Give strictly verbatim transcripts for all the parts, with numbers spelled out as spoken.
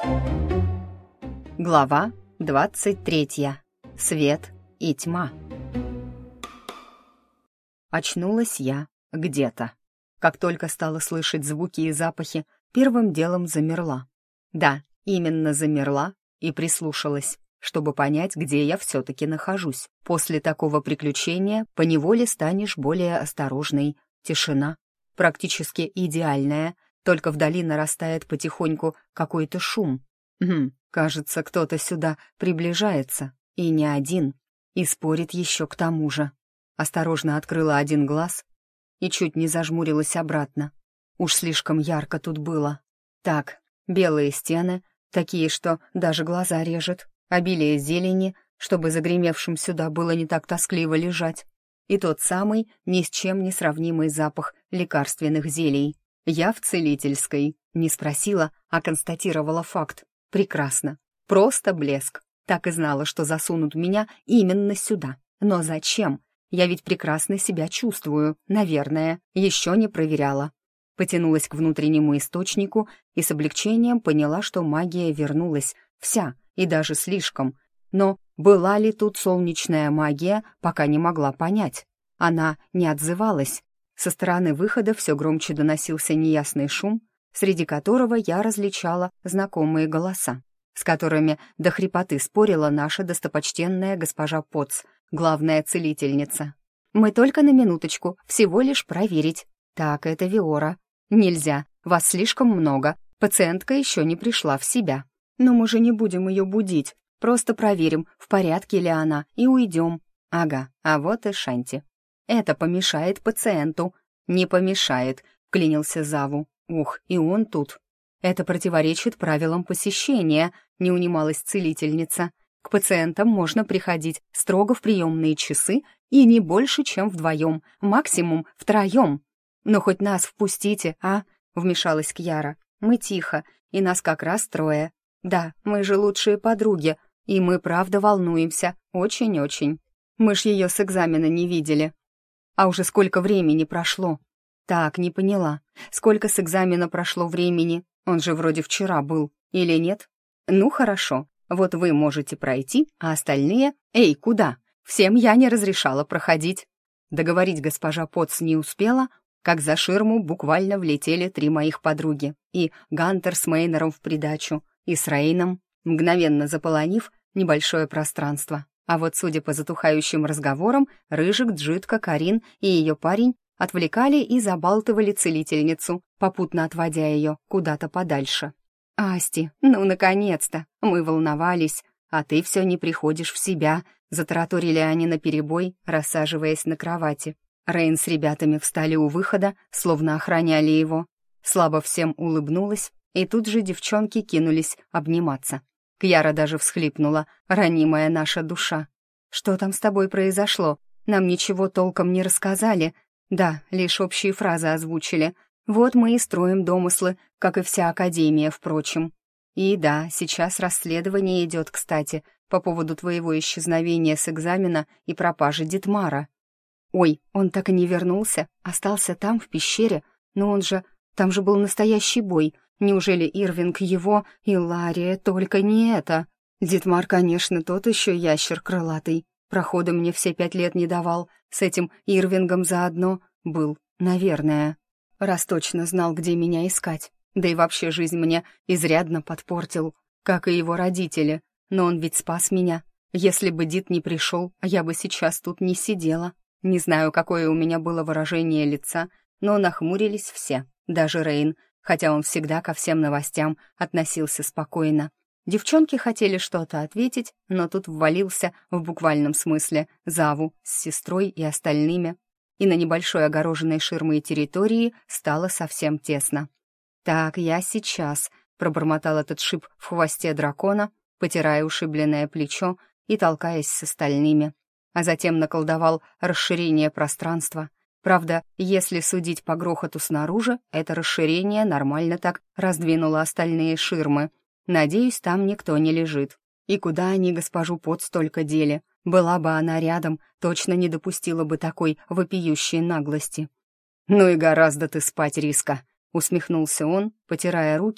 Глава двадцать третья. Свет и тьма. Очнулась я где-то. Как только стала слышать звуки и запахи, первым делом замерла. Да, именно замерла и прислушалась, чтобы понять, где я все-таки нахожусь. После такого приключения поневоле станешь более осторожной. Тишина, практически идеальная, только вдали нарастает потихоньку какой-то шум. Хм, кажется, кто-то сюда приближается, и не один, и спорит еще к тому же. Осторожно открыла один глаз и чуть не зажмурилась обратно. Уж слишком ярко тут было. Так, белые стены, такие, что даже глаза режет, обилие зелени, чтобы загремевшим сюда было не так тоскливо лежать, и тот самый ни с чем не сравнимый запах лекарственных зелий. Я в целительской. Не спросила, а констатировала факт. Прекрасно. Просто блеск. Так и знала, что засунут меня именно сюда. Но зачем? Я ведь прекрасно себя чувствую, наверное. Еще не проверяла. Потянулась к внутреннему источнику и с облегчением поняла, что магия вернулась. Вся, и даже слишком. Но была ли тут солнечная магия, пока не могла понять. Она не отзывалась. Со стороны выхода все громче доносился неясный шум, среди которого я различала знакомые голоса, с которыми до хрипоты спорила наша достопочтенная госпожа Потц, главная целительница. «Мы только на минуточку, всего лишь проверить. Так, это Виора. Нельзя, вас слишком много, пациентка еще не пришла в себя. Но мы же не будем ее будить, просто проверим, в порядке ли она, и уйдем. Ага, а вот и Шанти. Это помешает пациенту». «Не помешает», — клянился Заву. «Ух, и он тут». «Это противоречит правилам посещения», — не унималась целительница. «К пациентам можно приходить строго в приемные часы и не больше, чем вдвоем, максимум втроем». «Ну, хоть нас впустите, а?» — вмешалась Кьяра. «Мы тихо, и нас как раз трое. Да, мы же лучшие подруги, и мы правда волнуемся, очень-очень. Мы ж ее с экзамена не видели. А уже сколько времени прошло?» «Так, не поняла. Сколько с экзамена прошло времени? Он же вроде вчера был. Или нет? Ну, хорошо. Вот вы можете пройти, а остальные... Эй, куда? Всем я не разрешала проходить». Договорить госпожа Потц не успела, как за ширму буквально влетели три моих подруги. И Гантер с Мейнером в придачу, и с Рейном, мгновенно заполонив небольшое пространство. А вот, судя по затухающим разговорам, Рыжик, Джитка, Карин и ее парень отвлекали и забалтывали целительницу, попутно отводя ее куда-то подальше. «Асти, ну, наконец-то! Мы волновались, а ты все не приходишь в себя», — затараторили они наперебой, рассаживаясь на кровати. Рейн с ребятами встали у выхода, словно охраняли его. Слабо всем улыбнулась, и тут же девчонки кинулись обниматься. Кьяра даже всхлипнула, ранимая наша душа. «Что там с тобой произошло? Нам ничего толком не рассказали. Да, лишь общие фразы озвучили. Вот мы и строим домыслы, как и вся Академия, впрочем. И да, сейчас расследование идет, кстати, по поводу твоего исчезновения с экзамена и пропажи Дитмара. Ой, он так и не вернулся, остался там, в пещере. Но он же... Там же был настоящий бой. Неужели Ирвинг его и Лария? Только не это. Дитмар, конечно, тот еще ящер крылатый. Прохода мне все пять лет не давал. С этим Ирвингом заодно был, наверное. Раз точно знал, где меня искать. Да и вообще жизнь мне изрядно подпортил, как и его родители. Но он ведь спас меня. Если бы Дит не пришел, я бы сейчас тут не сидела. Не знаю, какое у меня было выражение лица, но нахмурились все, даже Рейн, хотя он всегда ко всем новостям относился спокойно. Девчонки хотели что-то ответить, но тут ввалился, в буквальном смысле, Заву с сестрой и остальными, и на небольшой огороженной ширмой территории стало совсем тесно. «Так, я сейчас», — пробормотал этот шип в хвосте дракона, потирая ушибленное плечо и толкаясь с остальными, а затем наколдовал расширение пространства. Правда, если судить по грохоту снаружи, это расширение нормально так раздвинуло остальные ширмы. Надеюсь, там никто не лежит. И куда они госпожу Потц столько дели? Была бы она рядом, точно не допустила бы такой вопиющей наглости. «Ну и гораздо ты спать, Риска», — усмехнулся он, потирая руки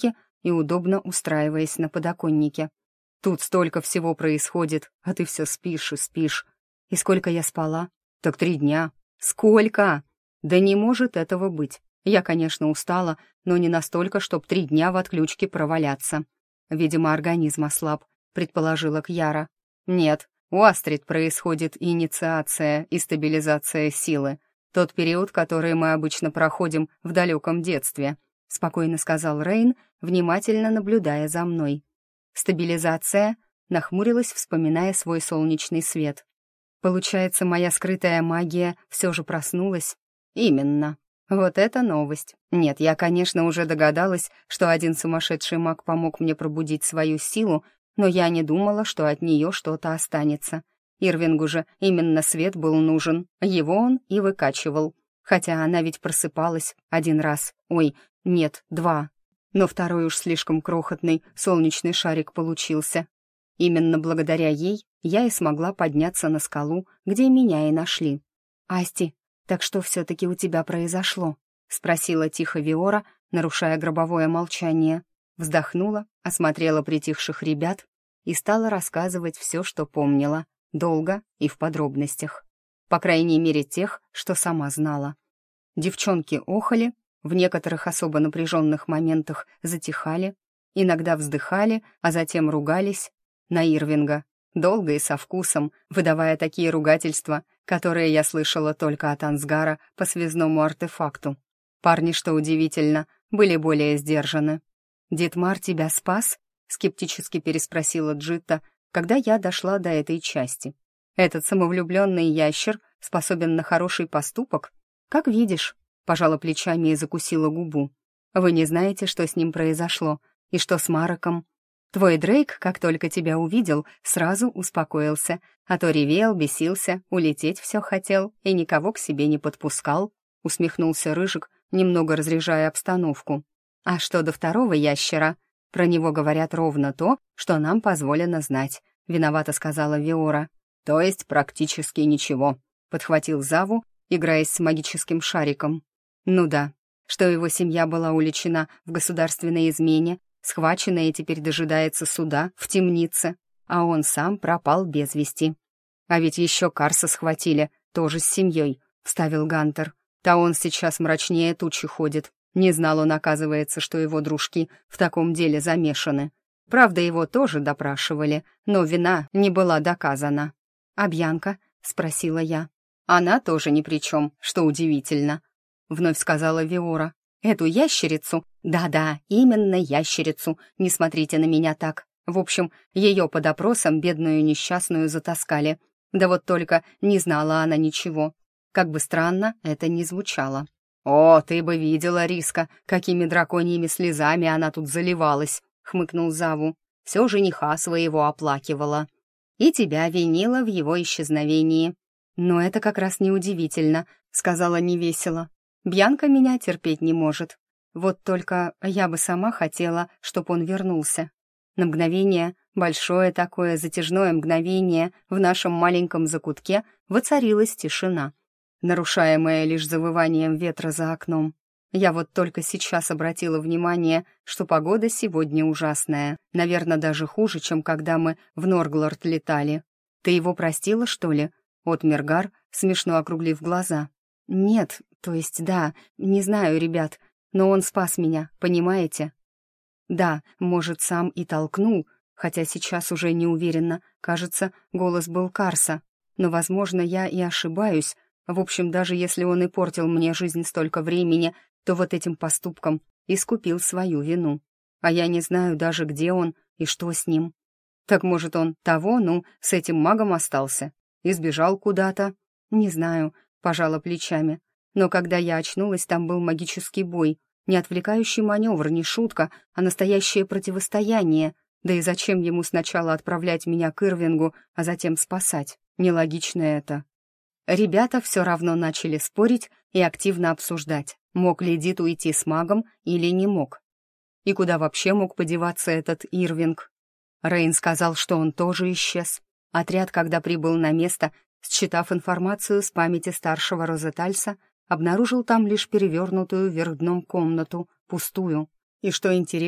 и удобно устраиваясь на подоконнике. «Тут столько всего происходит, а ты все спишь и спишь. И сколько я спала? Так три дня. Сколько? Да не может этого быть. Я, конечно, устала, но не настолько, чтоб три дня в отключке проваляться. Видимо, организм ослаб», — предположила Кьяра. «Нет, у Астрид происходит инициация и стабилизация силы. Тот период, который мы обычно проходим в далеком детстве», — спокойно сказал Рейн, внимательно наблюдая за мной. «Стабилизация?» — нахмурилась, вспоминая свой солнечный свет. «Получается, моя скрытая магия все же проснулась?» «Именно. Вот это новость. Нет, я, конечно, уже догадалась, что один сумасшедший маг помог мне пробудить свою силу, но я не думала, что от нее что-то останется. Ирвингу же именно свет был нужен, его он и выкачивал. Хотя она ведь просыпалась один раз, ой, нет, два. Но второй уж слишком крохотный солнечный шарик получился. Именно благодаря ей я и смогла подняться на скалу, где меня и нашли. «Асти, так что все-таки у тебя произошло?» — спросила тихо Виора, нарушая гробовое молчание. Вздохнула, осмотрела притихших ребят и стала рассказывать все, что помнила, долго и в подробностях. По крайней мере, тех, что сама знала. Девчонки охали, в некоторых особо напряженных моментах затихали, иногда вздыхали, а затем ругались на Ирвинга, долго и со вкусом, выдавая такие ругательства, которые я слышала только от Ансгара по связному артефакту. Парни, что удивительно, были более сдержаны. «Дитмар тебя спас?» — скептически переспросила Джитта, когда я дошла до этой части. «Этот самовлюбленный ящер способен на хороший поступок? Как видишь», — пожала плечами и закусила губу. «Вы не знаете, что с ним произошло, и что с Мароком. Твой Дрейк, как только тебя увидел, сразу успокоился, а то ревел, бесился, улететь все хотел и никого к себе не подпускал», — усмехнулся Рыжик, немного разряжая обстановку. «А что до второго ящера? Про него говорят ровно то, что нам позволено знать», — виновато сказала Виора. «То есть практически ничего», — подхватил Заву, играясь с магическим шариком. «Ну да, что его семья была уличена в государственной измене, схвачена и теперь дожидается суда в темнице, а он сам пропал без вести. А ведь еще Карса схватили, тоже с семьей», — вставил Гантер. «Та он сейчас мрачнее тучи ходит. Не знал он, оказывается, что его дружки в таком деле замешаны. Правда, его тоже допрашивали, но вина не была доказана». «А Бьянка?» — спросила я. «Она тоже ни при чем, что удивительно», — вновь сказала Виора. «Эту ящерицу, да-да, именно ящерицу, не смотрите на меня так. В общем, ее под опросом бедную несчастную затаскали. Да вот только не знала она ничего. Как бы странно это ни звучало». «О, ты бы видела, Риска, какими драконьими слезами она тут заливалась», — хмыкнул Заву. «Все жениха своего оплакивала. И тебя винила в его исчезновении». «Но это как раз неудивительно», — сказала невесело. «Бьянка меня терпеть не может. Вот только я бы сама хотела, чтоб он вернулся». На мгновение, большое такое затяжное мгновение, в нашем маленьком закутке воцарилась тишина, нарушаемая лишь завыванием ветра за окном. Я вот только сейчас обратила внимание, что погода сегодня ужасная, наверное, даже хуже, чем когда мы в Норглорд летали. «Ты его простила, что ли?» — отмер Гар, смешно округлив глаза. «Нет, то есть да, не знаю, ребят, но он спас меня, понимаете?» «Да, может, сам и толкнул, хотя сейчас уже не уверена, кажется, голос был Карса, но, возможно, я и ошибаюсь. В общем, даже если он и портил мне жизнь столько времени, то вот этим поступком искупил свою вину. А я не знаю даже, где он и что с ним. Так, может, он того, ну, с этим магом остался и сбежал куда-то? Не знаю», — пожала плечами. Но когда я очнулась, там был магический бой. Не отвлекающий маневр, не шутка, а настоящее противостояние. Да и зачем ему сначала отправлять меня к Ирвингу, а затем спасать? Нелогично это. Ребята все равно начали спорить и активно обсуждать, мог ли Дит уйти с магом или не мог. И куда вообще мог подеваться этот Ирвинг? Рейн сказал, что он тоже исчез. Отряд, когда прибыл на место, считав информацию с памяти старшего Розетальса, обнаружил там лишь перевернутую вверх дном комнату, пустую. И что интересно,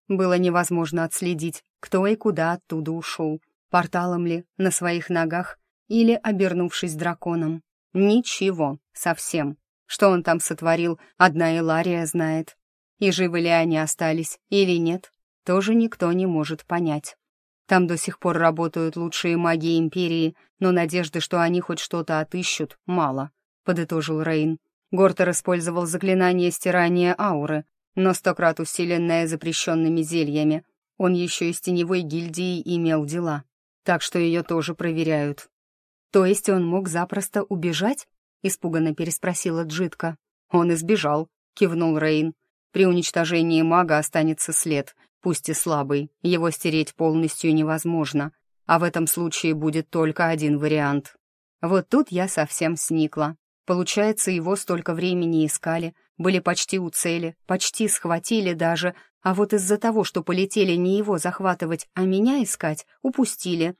Было невозможно отследить, кто и куда оттуда ушел, порталом ли, на своих ногах или обернувшись драконом. Ничего, совсем. Что он там сотворил, одна Илария знает. И живы ли они остались или нет, тоже никто не может понять. Там до сих пор работают лучшие маги Империи, но надежды, что они хоть что-то отыщут, мало, подытожил Рейн. Гортер использовал заклинание стирания ауры, но сто крат усиленное запрещенными зельями. Он еще и с теневой гильдией имел дела, так что ее тоже проверяют. «То есть он мог запросто убежать?» — испуганно переспросила Джитка. «Он избежал», — кивнул Рейн. «При уничтожении мага останется след, пусть и слабый, его стереть полностью невозможно, а в этом случае будет только один вариант». Вот тут я совсем сникла. Получается, его столько времени искали, были почти у цели, почти схватили даже, а вот из-за того, что полетели не его захватывать, а меня искать, упустили.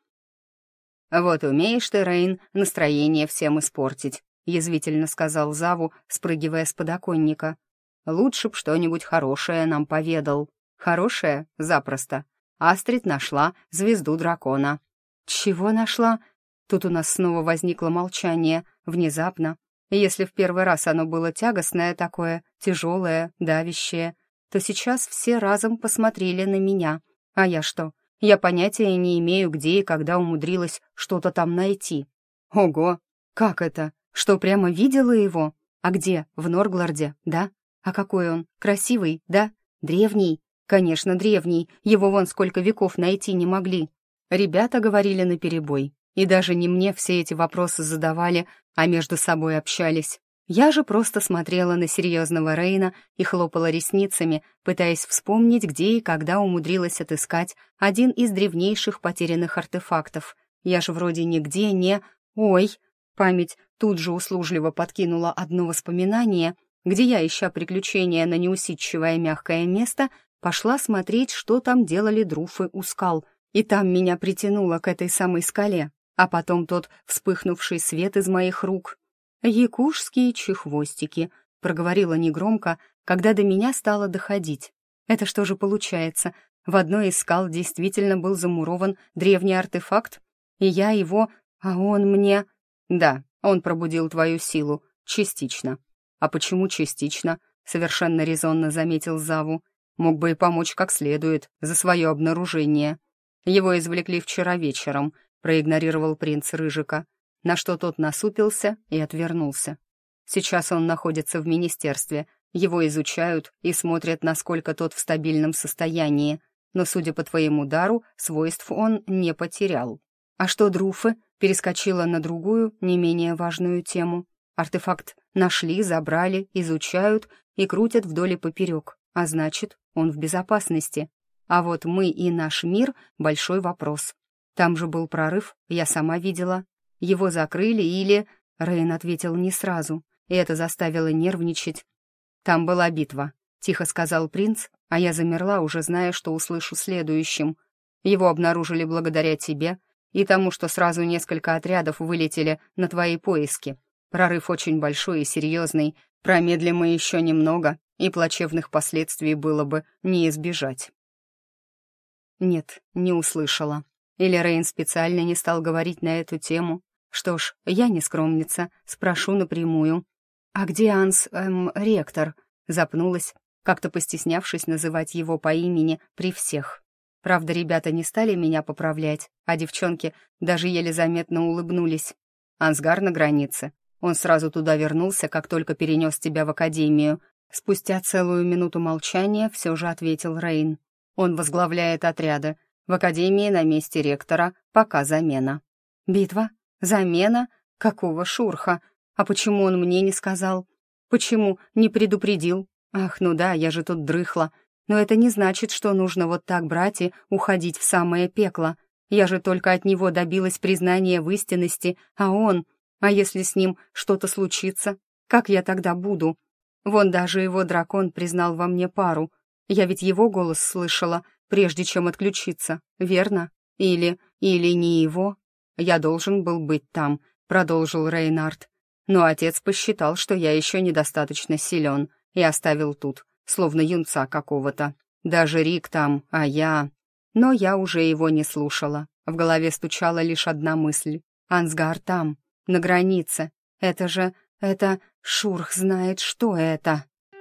«Вот умеешь ты, Рейн, настроение всем испортить», — язвительно сказал Заву, спрыгивая с подоконника. «Лучше б что-нибудь хорошее нам поведал». «Хорошее? Запросто. Астрид нашла звезду дракона». «Чего нашла?» Тут у нас снова возникло молчание, внезапно. Если в первый раз оно было тягостное такое, тяжелое, давящее, то сейчас все разом посмотрели на меня. А я что? Я понятия не имею, где и когда умудрилась что-то там найти. Ого! Как это? Что, прямо видела его? А где? В Норгларде, да? А какой он? Красивый, да? Древний? Конечно, древний. Его вон сколько веков найти не могли. Ребята говорили наперебой. И даже не мне все эти вопросы задавали, а между собой общались. Я же просто смотрела на серьезного Рейна и хлопала ресницами, пытаясь вспомнить, где и когда умудрилась отыскать один из древнейших потерянных артефактов. Я же вроде нигде не... Ой! Память тут же услужливо подкинула одно воспоминание, где я, ища приключения на неусидчивое мягкое место, пошла смотреть, что там делали друфы у скал, и там меня притянуло к этой самой скале. А потом тот вспыхнувший свет из моих рук. «Якушские чехвостики», — проговорила негромко, когда до меня стало доходить. «Это что же получается? В одной из скал действительно был замурован древний артефакт, и я его, а он мне...» «Да, он пробудил твою силу, частично». «А почему частично?» — совершенно резонно заметил Заву. «Мог бы и помочь как следует за свое обнаружение. Его извлекли вчера вечером», — проигнорировал принц Рыжика, на что тот насупился и отвернулся. Сейчас он находится в министерстве, его изучают и смотрят, насколько тот в стабильном состоянии, но, судя по твоему дару, свойств он не потерял. А что Друфы? Перескочила на другую, не менее важную тему. Артефакт нашли, забрали, изучают и крутят вдоль и поперек, а значит, он в безопасности. А вот мы и наш мир — большой вопрос. Там же был прорыв, я сама видела. Его закрыли или...» Рейн ответил не сразу, и это заставило нервничать. «Там была битва», — тихо сказал принц, а я замерла, уже зная, что услышу следующим. «Его обнаружили благодаря тебе и тому, что сразу несколько отрядов вылетели на твои поиски. Прорыв очень большой и серьезный, промедлим мы еще немного, и плачевных последствий было бы не избежать». Нет, не услышала. Или Рейн специально не стал говорить на эту тему. Что ж, я не скромница, спрошу напрямую. «А где Анс, эм, ректор?» Запнулась, как-то постеснявшись называть его по имени при всех. Правда, ребята не стали меня поправлять, а девчонки даже еле заметно улыбнулись. «Ансгар на границе. Он сразу туда вернулся, как только перенес тебя в академию». Спустя целую минуту молчания все же ответил Рейн. «Он возглавляет отряды. В академии на месте ректора пока замена». «Битва? Замена? Какого шурха? А почему он мне не сказал? Почему не предупредил? Ах, ну да, я же тут дрыхла. Но это не значит, что нужно вот так брать и уходить в самое пекло. Я же только от него добилась признания в истинности, а он... А если с ним что-то случится? Как я тогда буду? Вон даже его дракон признал во мне пару. Я ведь его голос слышала, прежде чем отключиться, верно? Или... или не его? Я должен был быть там, продолжил Рейнард. Но отец посчитал, что я еще недостаточно силен, и оставил тут, словно юнца какого-то. Даже Рик там, а я... Но я уже его не слушала. В голове стучала лишь одна мысль. Ансгар там, на границе. Это же... это... Шурх знает, что это.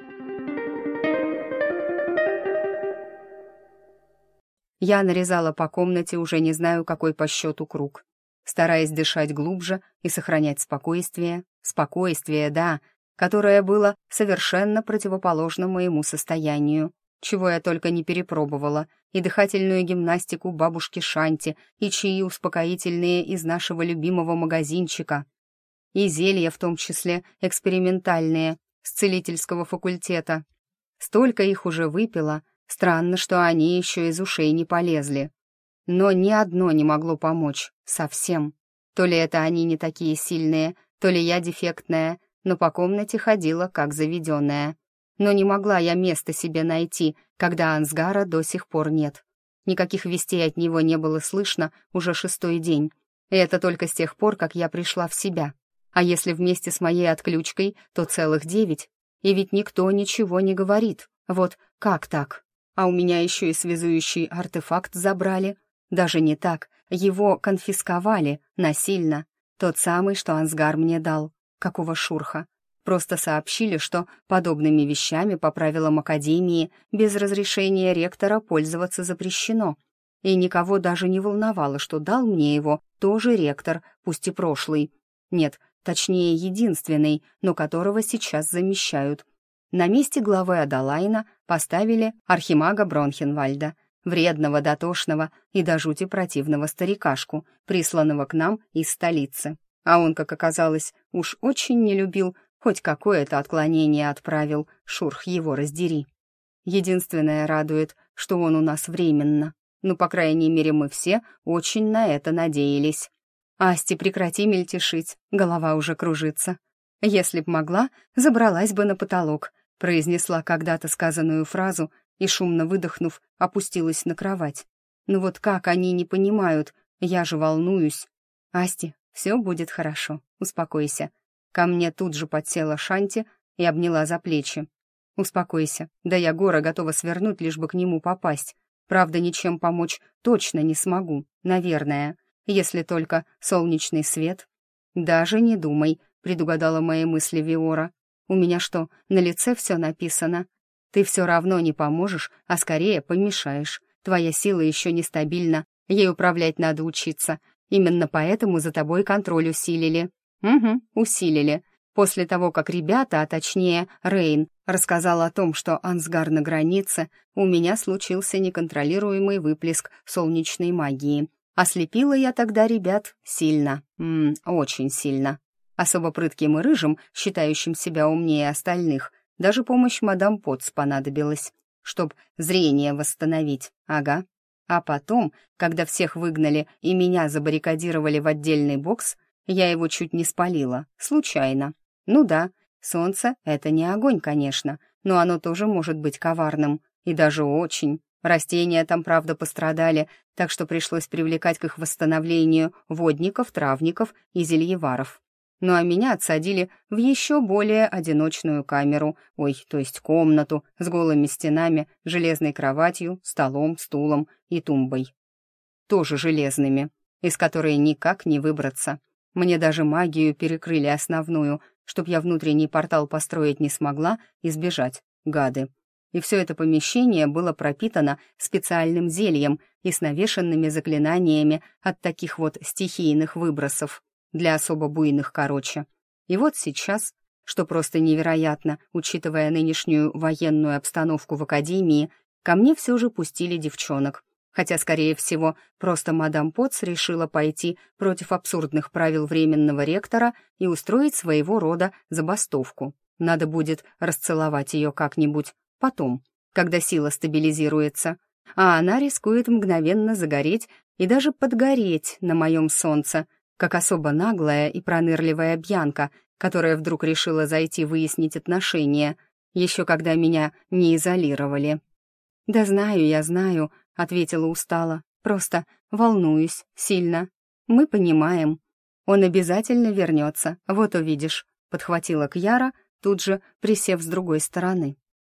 Я нарезала по комнате уже не знаю какой по счету круг, стараясь дышать глубже и сохранять спокойствие. Спокойствие, да, которое было совершенно противоположно моему состоянию. Чего я только не перепробовала, и дыхательную гимнастику бабушки Шанти, и чаи успокоительные из нашего любимого магазинчика, и зелья, в том числе экспериментальные, с целительского факультета. Столько их уже выпила, странно, что они еще из ушей не полезли. Но ни одно не могло помочь, совсем. То ли это они не такие сильные, то ли я дефектная, но по комнате ходила как заведенная. Но не могла я места себе найти, когда Ансгара до сих пор нет. Никаких вестей от него не было слышно уже шестой день. И это только с тех пор, как я пришла в себя. А если вместе с моей отключкой, то целых девять. И ведь никто ничего не говорит. Вот как так? А у меня еще и связующий артефакт забрали. Даже не так, его конфисковали насильно. Тот самый, что Ансгар мне дал. Какого шурха? Просто сообщили, что подобными вещами по правилам Академии без разрешения ректора пользоваться запрещено. И никого даже не волновало, что дал мне его тоже ректор, пусть и прошлый. Нет, точнее, единственный, но которого сейчас замещают. На месте главы Адалайна поставили архимага Бронхенвальда, вредного, дотошного и до жути противного старикашку, присланного к нам из столицы. А он, как оказалось, уж очень не любил хоть какое-то отклонение отправил, шурх его раздери. Единственное радует, что он у нас временно. Ну, по крайней мере, мы все очень на это надеялись. «Асти, прекрати мельтешить, голова уже кружится. Если б могла, забралась бы на потолок», произнесла когда-то сказанную фразу и, шумно выдохнув, опустилась на кровать. «Ну вот как они не понимают? Я же волнуюсь». «Асти, все будет хорошо, успокойся». Ко мне тут же подсела Шанти и обняла за плечи. «Успокойся, да я гора готова свернуть, лишь бы к нему попасть. Правда, ничем помочь точно не смогу, наверное, если только солнечный свет». «Даже не думай», — предугадала мои мысли Виора. «У меня что, на лице все написано? Ты все равно не поможешь, а скорее помешаешь. Твоя сила еще нестабильна, ей управлять надо учиться. Именно поэтому за тобой контроль усилили». «Угу, усилили. После того, как ребята, а точнее Рейн, рассказал о том, что Ансгар на границе, у меня случился неконтролируемый выплеск солнечной магии. Ослепила я тогда ребят сильно, м-м, очень сильно. Особо прытким и рыжим, считающим себя умнее остальных, даже помощь мадам Потс понадобилась, чтоб зрение восстановить, ага. А потом, когда всех выгнали и меня забаррикадировали в отдельный бокс, я его чуть не спалила, случайно. Ну да, солнце — это не огонь, конечно, но оно тоже может быть коварным, и даже очень. Растения там, правда, пострадали, так что пришлось привлекать к их восстановлению водников, травников и зельеваров. Ну а меня отсадили в еще более одиночную камеру, ой, то есть комнату, с голыми стенами, железной кроватью, столом, стулом и тумбой. Тоже железными, из которой никак не выбраться. Мне даже магию перекрыли основную, чтоб я внутренний портал построить не смогла и сбежать, гады. И все это помещение было пропитано специальным зельем и с навешанными заклинаниями от таких вот стихийных выбросов, для особо буйных, короче. И вот сейчас, что просто невероятно, учитывая нынешнюю военную обстановку в академии, ко мне все же пустили девчонок. Хотя, скорее всего, просто мадам Потс решила пойти против абсурдных правил временного ректора и устроить своего рода забастовку. Надо будет расцеловать ее как-нибудь потом, когда сила стабилизируется. А она рискует мгновенно загореть и даже подгореть на моем солнце, как особо наглая и пронырливая Бьянка, которая вдруг решила зайти выяснить отношения, еще когда меня не изолировали. «Да знаю, я знаю», — ответила устало. «Просто волнуюсь сильно. Мы понимаем. Он обязательно вернется, вот увидишь», — подхватила Кьяра, тут же присев с другой стороны.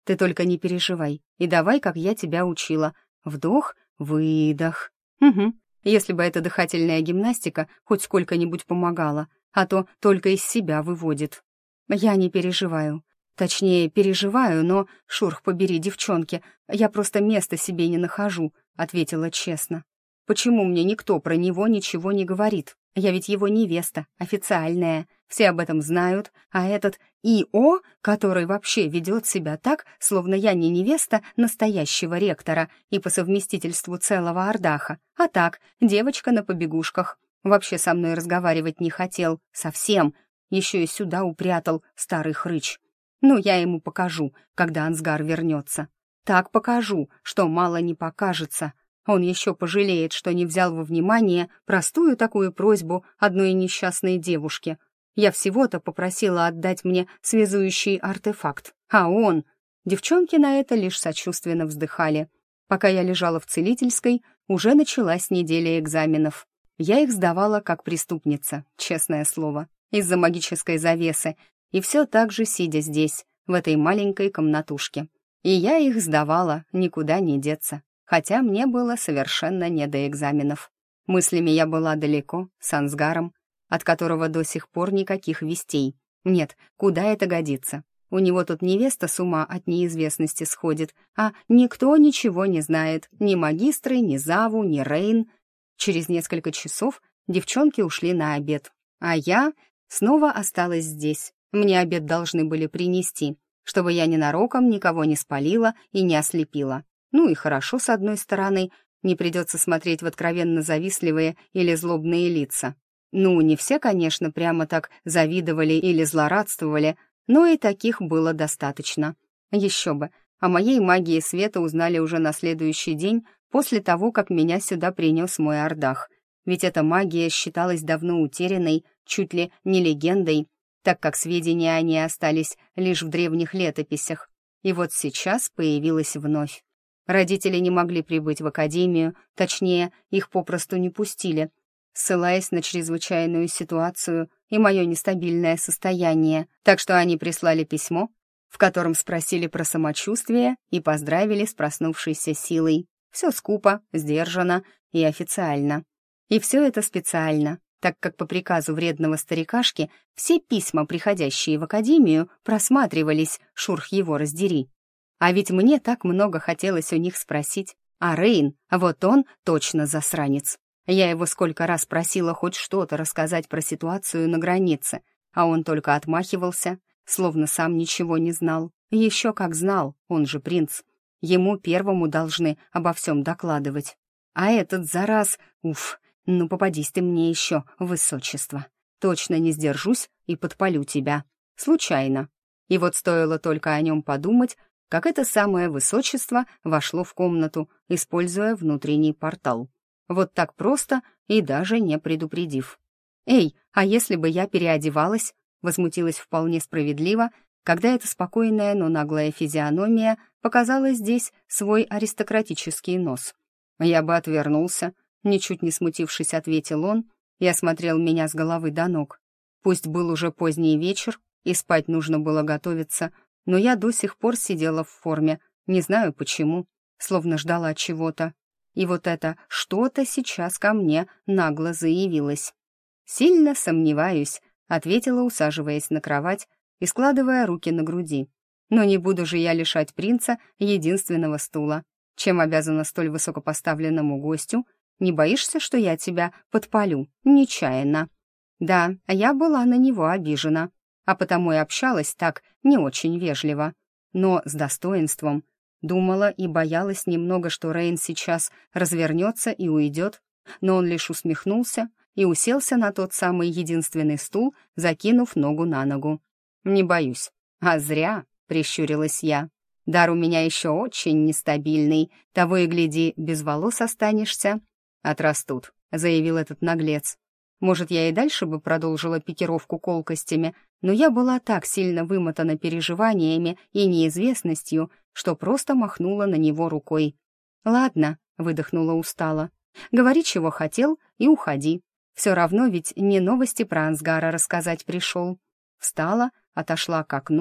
Ты только не переживай и давай, как я тебя учила. Вдох, выдох. Угу. Если бы эта дыхательная гимнастика хоть сколько-нибудь помогала, а то только из себя выводит. Я не переживаю. Точнее, переживаю, но, шурх побери, девчонки, я просто места себе не нахожу, ответила честно. Почему мне никто про него ничего не говорит? Я ведь его невеста, официальная. Все об этом знают, а этот И.О., который вообще ведет себя так, словно я не невеста настоящего ректора и по совместительству целого Ардаха, а так, девочка на побегушках. Вообще со мной разговаривать не хотел, совсем. Еще и сюда упрятал старый хрыч. Ну, я ему покажу, когда Ансгар вернется. Так покажу, что мало не покажется. Он еще пожалеет, что не взял во внимание простую такую просьбу одной несчастной девушки. Я всего-то попросила отдать мне связующий артефакт, а он... Девчонки на это лишь сочувственно вздыхали. Пока я лежала в целительской, уже началась неделя экзаменов. Я их сдавала как преступница, честное слово, из-за магической завесы, и все так же сидя здесь, в этой маленькой комнатушке. И я их сдавала, никуда не деться, хотя мне было совершенно не до экзаменов. Мыслями я была далеко, с Ансгаром, от которого до сих пор никаких вестей. Нет, куда это годится? У него тут невеста с ума от неизвестности сходит, а никто ничего не знает, ни магистры, ни Заву, ни Рейн. Через несколько часов девчонки ушли на обед, а я снова осталась здесь. Мне обед должны были принести, чтобы я ненароком никого не спалила и не ослепила. Ну и хорошо, с одной стороны, не придется смотреть в откровенно завистливые или злобные лица. Ну, не все, конечно, прямо так завидовали или злорадствовали, но и таких было достаточно. Еще бы, о моей магии света узнали уже на следующий день после того, как меня сюда принес мой Ардах. Ведь эта магия считалась давно утерянной, чуть ли не легендой, так как сведения о ней остались лишь в древних летописях. И вот сейчас появилась вновь. Родители не могли прибыть в академию, точнее, их попросту не пустили, ссылаясь на чрезвычайную ситуацию и мое нестабильное состояние, так что они прислали письмо, в котором спросили про самочувствие и поздравили с проснувшейся силой. Все скупо, сдержанно и официально. И все это специально, так как по приказу вредного старикашки все письма, приходящие в академию, просматривались, шурх его раздери. А ведь мне так много хотелось у них спросить. А Рейн, вот он точно засранец. Я его сколько раз просила хоть что-то рассказать про ситуацию на границе, а он только отмахивался, словно сам ничего не знал. Еще как знал, он же принц. Ему первому должны обо всем докладывать. А этот зараз, уф, ну попадись ты мне еще, высочество. Точно не сдержусь и подпалю тебя. Случайно. И вот стоило только о нем подумать, как это самое высочество вошло в комнату, используя внутренний портал. Вот так просто и даже не предупредив. «Эй, а если бы я переодевалась?» возмутилась вполне справедливо, когда эта спокойная, но наглая физиономия показала здесь свой аристократический нос. «Я бы отвернулся», — ничуть не смутившись, ответил он и осмотрел меня с головы до ног. Пусть был уже поздний вечер, и спать нужно было готовиться, но я до сих пор сидела в форме, не знаю почему, словно ждала чего-то. И вот это что-то сейчас ко мне нагло заявилось. «Сильно сомневаюсь», — ответила, усаживаясь на кровать и складывая руки на груди. «Но не буду же я лишать принца единственного стула. Чем обязана столь высокопоставленному гостю? Не боишься, что я тебя подпалю? Нечаянно». Да, я была на него обижена, а потому и общалась так не очень вежливо, но с достоинством. Думала и боялась немного, что Рейн сейчас развернется и уйдет, но он лишь усмехнулся и уселся на тот самый единственный стул, закинув ногу на ногу. «Не боюсь». «А зря», — прищурилась я. «Дар у меня еще очень нестабильный, того и гляди, без волос останешься». «Отрастут», — заявил этот наглец. Может, я и дальше бы продолжила пикировку колкостями, но я была так сильно вымотана переживаниями и неизвестностью, что просто махнула на него рукой. «Ладно», — выдохнула устало, — «говори, чего хотел, и уходи. Все равно ведь не новости про Ансгара рассказать пришел». Встала, отошла к окну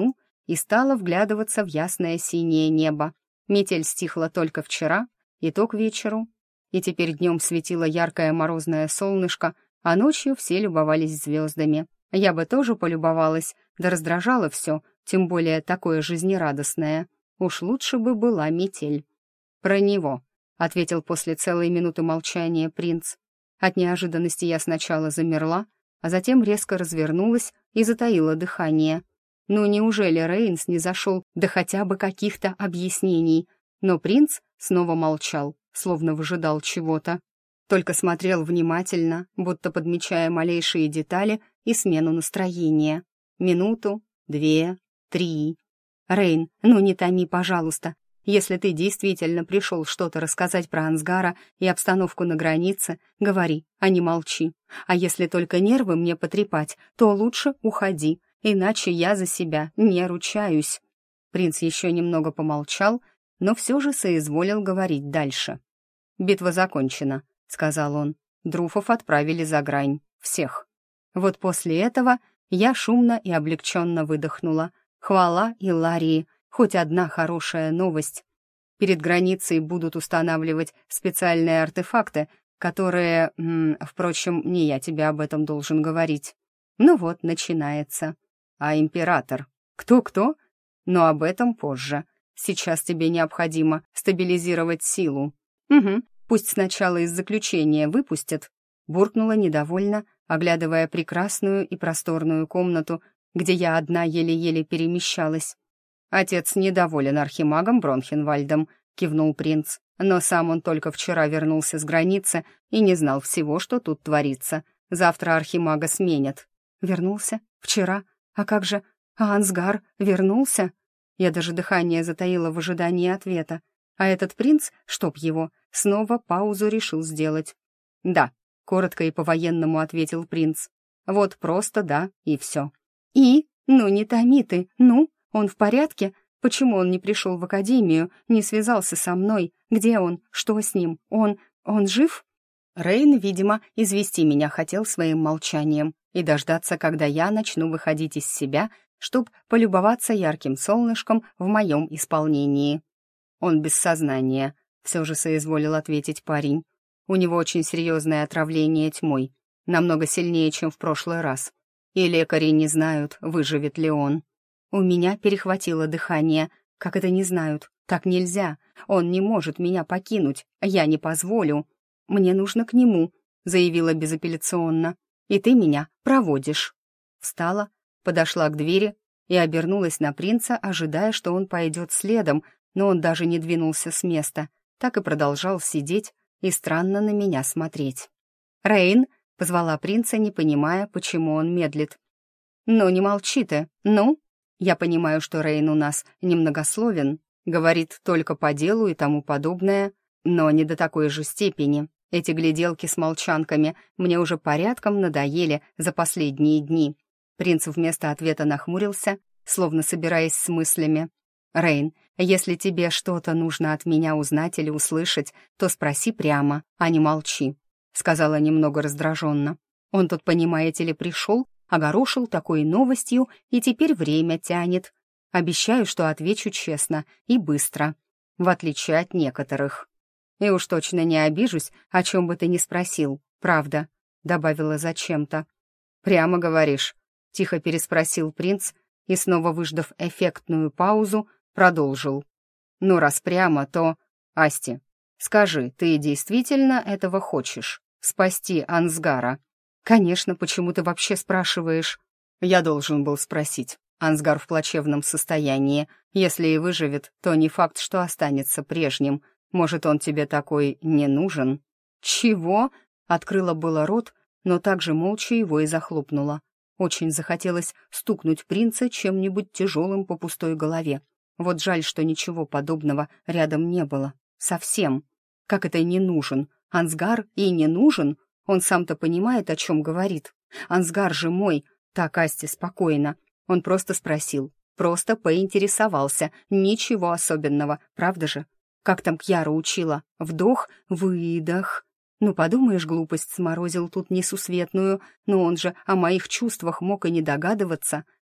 и стала вглядываться в ясное синее небо. Метель стихла только вчера, и то к вечеру, и теперь днем светило яркое морозное солнышко, а ночью все любовались звездами. Я бы тоже полюбовалась, да раздражало все, тем более такое жизнерадостное. Уж лучше бы была метель. «Про него», — ответил после целой минуты молчания принц. От неожиданности я сначала замерла, а затем резко развернулась и затаила дыхание. Ну неужели Рейнс не зашел до хотя бы каких-то объяснений? Но принц снова молчал, словно выжидал чего-то. Только смотрел внимательно, будто подмечая малейшие детали и смену настроения. Минуту, две, три. «Рейн, ну не томи, пожалуйста. Если ты действительно пришел что-то рассказать про Ансгара и обстановку на границе, говори, а не молчи. А если только нервы мне потрепать, то лучше уходи, иначе я за себя не ручаюсь». Принц еще немного помолчал, но все же соизволил говорить дальше. «Битва закончена», — сказал он. «Друфов отправили за грань. Всех». Вот после этого я шумно и облегченно выдохнула. Хвала Илларии, хоть одна хорошая новость. Перед границей будут устанавливать специальные артефакты, которые... М, впрочем, не я тебе об этом должен говорить. Ну вот, начинается. А император? Кто-кто? Но об этом позже. Сейчас тебе необходимо стабилизировать силу. Угу, пусть сначала из заключения выпустят. Буркнула недовольно, оглядывая прекрасную и просторную комнату, где я одна еле-еле перемещалась. «Отец недоволен архимагом Бронхенвальдом», — кивнул принц. «Но сам он только вчера вернулся с границы и не знал всего, что тут творится. Завтра архимага сменят». «Вернулся? Вчера? А как же? А Ансгар вернулся?» Я даже дыхание затаила в ожидании ответа. А этот принц, чтоб его, снова паузу решил сделать. «Да», — коротко и по-военному ответил принц. «Вот просто да, и все». «И? Ну не томи ты, ну? Он в порядке? Почему он не пришел в академию, не связался со мной? Где он? Что с ним? Он... он жив?» Рейн, видимо, извести меня хотел своим молчанием и дождаться, когда я начну выходить из себя, чтоб полюбоваться ярким солнышком в моем исполнении. «Он без сознания», — все же соизволил ответить парень. «У него очень серьезное отравление тьмой, намного сильнее, чем в прошлый раз. И лекари не знают, выживет ли он». У меня перехватило дыхание. Как это не знают? Так нельзя. Он не может меня покинуть. Я не позволю. «Мне нужно к нему», — заявила безапелляционно. «И ты меня проводишь». Встала, подошла к двери и обернулась на принца, ожидая, что он пойдет следом, но он даже не двинулся с места, так и продолжал сидеть и странно на меня смотреть. «Рейн», — позвала принца, не понимая, почему он медлит. «Ну, не молчи ты, ну?» Я понимаю, что Рейн у нас немногословен, говорит только по делу и тому подобное, но не до такой же степени. Эти гляделки с молчанками мне уже порядком надоели за последние дни. Принц вместо ответа нахмурился, словно собираясь с мыслями. «Рейн, если тебе что-то нужно от меня узнать или услышать, то спроси прямо, а не молчи», — сказала немного раздраженно. «Он тут, понимаете ли, пришел, огорошил такой новостью и теперь время тянет. Обещаю, что отвечу честно и быстро, в отличие от некоторых. И уж точно не обижусь, о чем бы ты ни спросил, правда», — добавила зачем-то. «Прямо говоришь?» — тихо переспросил принц и, снова выждав эффектную паузу, продолжил. «Ну, раз прямо, то... Асти, скажи, ты действительно этого хочешь? Спасти Ансгара?» «Конечно, почему ты вообще спрашиваешь?» «Я должен был спросить. Ансгар в плачевном состоянии. Если и выживет, то не факт, что останется прежним. Может, он тебе такой не нужен?» «Чего?» — открыла было рот, но также молча его и захлопнула. Очень захотелось стукнуть принца чем-нибудь тяжелым по пустой голове. Вот жаль, что ничего подобного рядом не было. Совсем. Как это не нужен? Ансгар и не нужен? Он сам-то понимает, о чем говорит. Ансгар же мой, так Асти спокойно. Он просто спросил, просто поинтересовался. Ничего особенного, правда же? Как там Кьяра учила? Вдох, выдох. Ну, подумаешь, глупость сморозил тут несусветную, но он же о моих чувствах мог и не догадываться.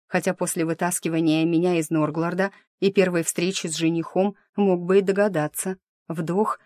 хотя после вытаскивания меня из Норгларда и первой встречи с женихом мог бы и догадаться. Вдох,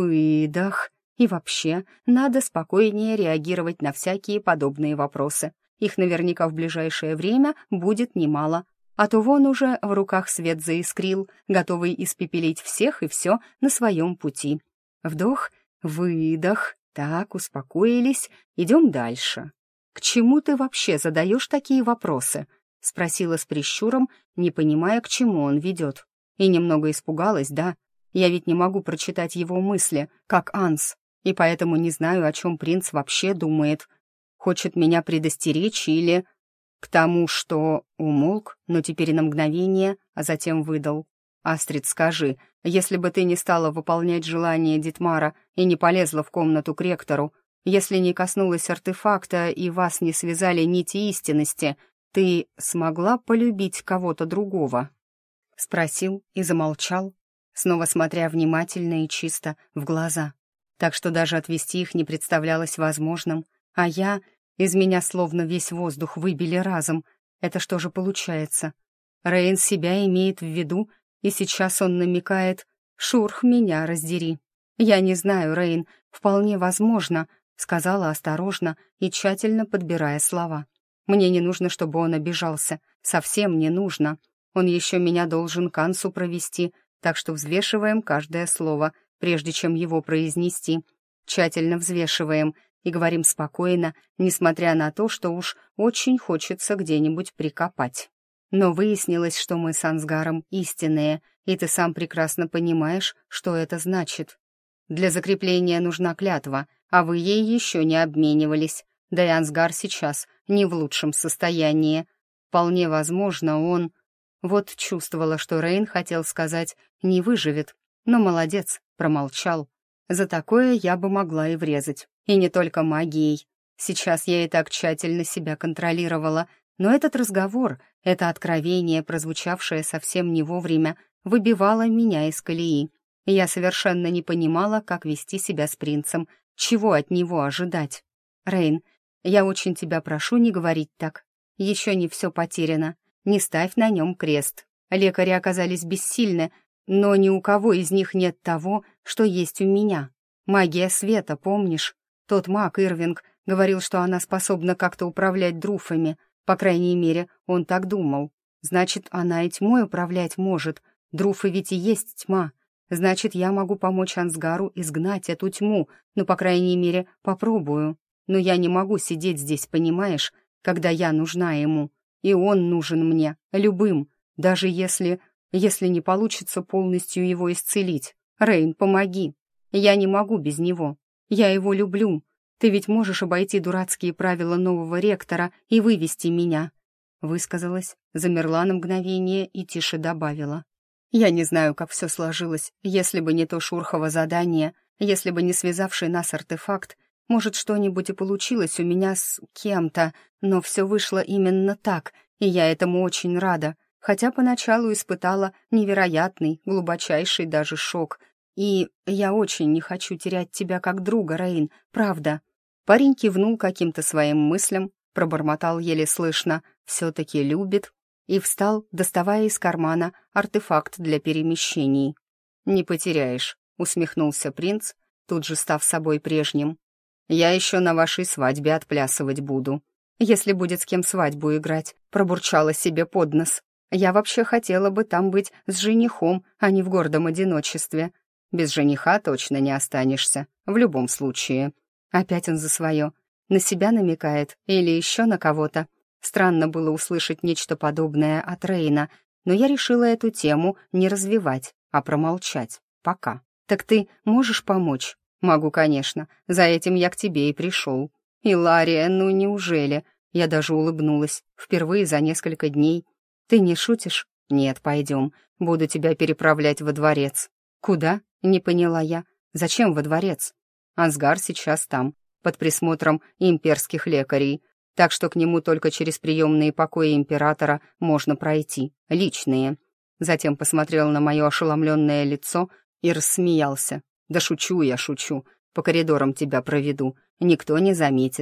выдох. И вообще, надо спокойнее реагировать на всякие подобные вопросы. Их наверняка в ближайшее время будет немало. А то вон уже в руках свет заискрил, готовый испепелить всех и все на своем пути. Вдох, выдох. Так, успокоились, идем дальше. «К чему ты вообще задаешь такие вопросы?» — спросила с прищуром, не понимая, к чему он ведет. И немного испугалась, да. Я ведь не могу прочитать его мысли, как Анс, и поэтому не знаю, о чем принц вообще думает. Хочет меня предостеречь или... К тому, что умолк, но теперь на мгновение, а затем выдал. «Астрид, скажи, если бы ты не стала выполнять желание Дитмара и не полезла в комнату к ректору, если не коснулась артефакта и вас не связали нити истинности, ты смогла полюбить кого-то другого?» Спросил и замолчал, снова смотря внимательно и чисто в глаза, так что даже отвести их не представлялось возможным, а я... Из меня словно весь воздух выбили разом. Это что же получается? Рейн себя имеет в виду, и сейчас он намекает: «Шурх, меня раздери». «Я не знаю, Рейн, вполне возможно», — сказала осторожно и тщательно подбирая слова. «Мне не нужно, чтобы он обижался. Совсем не нужно. Он еще меня должен к Ансу провести, так что взвешиваем каждое слово, прежде чем его произнести. Тщательно взвешиваем и говорим спокойно, несмотря на то, что уж очень хочется где-нибудь прикопать. Но выяснилось, что мы с Ансгаром истинные, и ты сам прекрасно понимаешь, что это значит. Для закрепления нужна клятва, а вы ей еще не обменивались, да и Ансгар сейчас не в лучшем состоянии. Вполне возможно, он... Вот чувствовала, что Рейн хотел сказать «не выживет», но молодец, промолчал. За такое я бы могла и врезать. И не только магией. Сейчас я и так тщательно себя контролировала, но этот разговор, это откровение, прозвучавшее совсем не вовремя, выбивало меня из колеи. Я совершенно не понимала, как вести себя с принцем, чего от него ожидать. «Рейн, я очень тебя прошу не говорить так. Еще не все потеряно. Не ставь на нем крест. Лекари оказались бессильны, но ни у кого из них нет того, что есть у меня. Магия света, помнишь? Тот маг Ирвинг говорил, что она способна как-то управлять друфами. По крайней мере, он так думал. Значит, она и тьмой управлять может. Друфы ведь и есть тьма. Значит, я могу помочь Ансгару изгнать эту тьму. Ну, по крайней мере, попробую. Но я не могу сидеть здесь, понимаешь, когда я нужна ему. И он нужен мне, любым, даже если... если не получится полностью его исцелить. Рейн, помоги. Я не могу без него. Я его люблю. Ты ведь можешь обойти дурацкие правила нового ректора и вывести меня». Высказалась, замерла на мгновение и тише добавила. «Я не знаю, как все сложилось. Если бы не то Шурхово задание, если бы не связавший нас артефакт, может, что-нибудь и получилось у меня с кем-то, но все вышло именно так, и я этому очень рада, хотя поначалу испытала невероятный, глубочайший даже шок. И я очень не хочу терять тебя как друга, Рейн, правда». Парень кивнул каким-то своим мыслям, пробормотал еле слышно «все-таки любит» и встал, доставая из кармана артефакт для перемещений. «Не потеряешь», — усмехнулся принц, тут же став собой прежним. «Я еще на вашей свадьбе отплясывать буду». «Если будет с кем свадьбу играть», — пробурчала себе под нос. «Я вообще хотела бы там быть с женихом, а не в гордом одиночестве. Без жениха точно не останешься, в любом случае». Опять он за свое. На себя намекает или еще на кого-то. Странно было услышать нечто подобное от Рейна, но я решила эту тему не развивать, а промолчать. Пока. «Так ты можешь помочь?» «Могу, конечно. За этим я к тебе и пришел». «Илария, ну неужели?» Я даже улыбнулась. Впервые за несколько дней. «Ты не шутишь?» «Нет, пойдем. Буду тебя переправлять во дворец». «Куда?» — не поняла я. «Зачем во дворец?» «Ансгар сейчас там, под присмотром имперских лекарей, так что к нему только через приемные покои императора можно пройти, личные». Затем посмотрел на мое ошеломленное лицо и рассмеялся. «Да шучу я, шучу. По коридорам тебя проведу. Никто не заметит».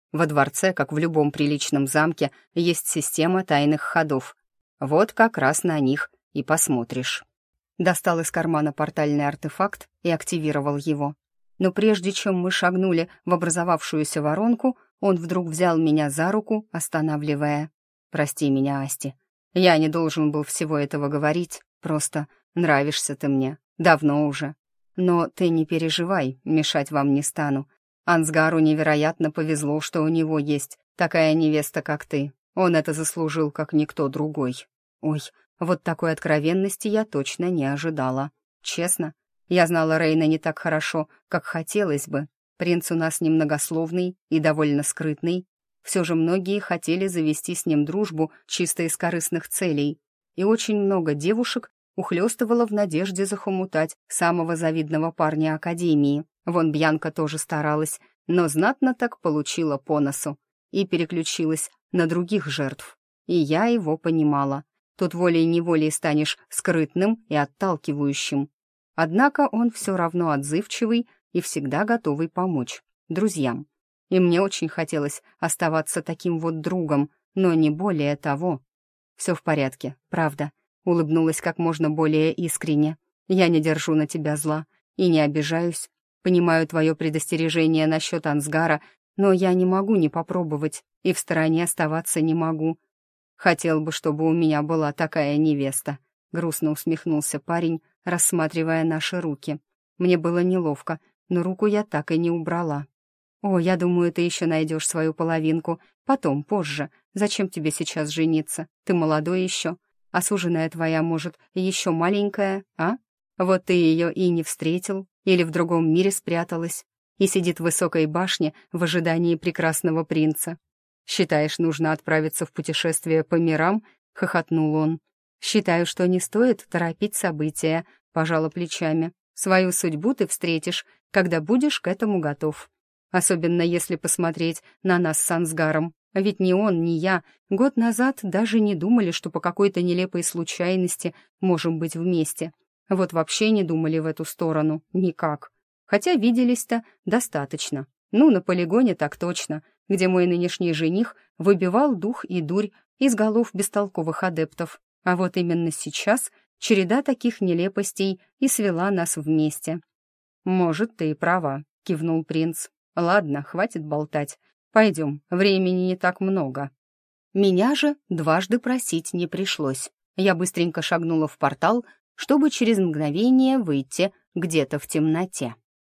Во дворце, как в любом приличном замке, есть система тайных ходов. Вот как раз на них и посмотришь». Достал из кармана портальный артефакт и активировал его. Но прежде чем мы шагнули в образовавшуюся воронку, он вдруг взял меня за руку, останавливая. «Прости меня, Асти. Я не должен был всего этого говорить, просто нравишься ты мне. Давно уже. Но ты не переживай, мешать вам не стану. Ансгару невероятно повезло, что у него есть такая невеста, как ты. Он это заслужил, как никто другой». Ой, вот такой откровенности я точно не ожидала. Честно, я знала Рейна не так хорошо, как хотелось бы. Принц у нас немногословный и довольно скрытный. Все же многие хотели завести с ним дружбу чисто из корыстных целей. И очень много девушек ухлёстывало в надежде захомутать самого завидного парня Академии. Вон Бьянка тоже старалась, но знатно так получила по носу и переключилась на других жертв. И я его понимала. Тут волей-неволей станешь скрытным и отталкивающим. Однако он все равно отзывчивый и всегда готовый помочь друзьям. И мне очень хотелось оставаться таким вот другом, но не более того. «Все в порядке, правда», — улыбнулась как можно более искренне. «Я не держу на тебя зла и не обижаюсь. Понимаю твое предостережение насчет Ансгара, но я не могу не попробовать и в стороне оставаться не могу. Хотел бы, чтобы у меня была такая невеста», — грустно усмехнулся парень, рассматривая наши руки. Мне было неловко, но руку я так и не убрала. «О, я думаю, ты еще найдешь свою половинку. Потом, позже. Зачем тебе сейчас жениться? Ты молодой еще. А суженая твоя, может, еще маленькая, а? Вот ты ее и не встретил, или в другом мире спряталась, и сидит в высокой башне в ожидании прекрасного принца. Считаешь, нужно отправиться в путешествие по мирам?» — хохотнул он. «Считаю, что не стоит торопить события», — пожала плечами. «Свою судьбу ты встретишь, когда будешь к этому готов. Особенно если посмотреть на нас с Ансгаром. Ведь ни он, ни я год назад даже не думали, что по какой-то нелепой случайности можем быть вместе. Вот вообще не думали в эту сторону. Никак. Хотя виделись-то достаточно. Ну, на полигоне так точно, где мой нынешний жених выбивал дух и дурь из голов бестолковых адептов. А вот именно сейчас череда таких нелепостей и свела нас вместе». «Может, ты и права», — кивнул принц. «Ладно, хватит болтать. Пойдем, времени не так много». Меня же дважды просить не пришлось. Я быстренько шагнула в портал, чтобы через мгновение выйти где-то в темноте.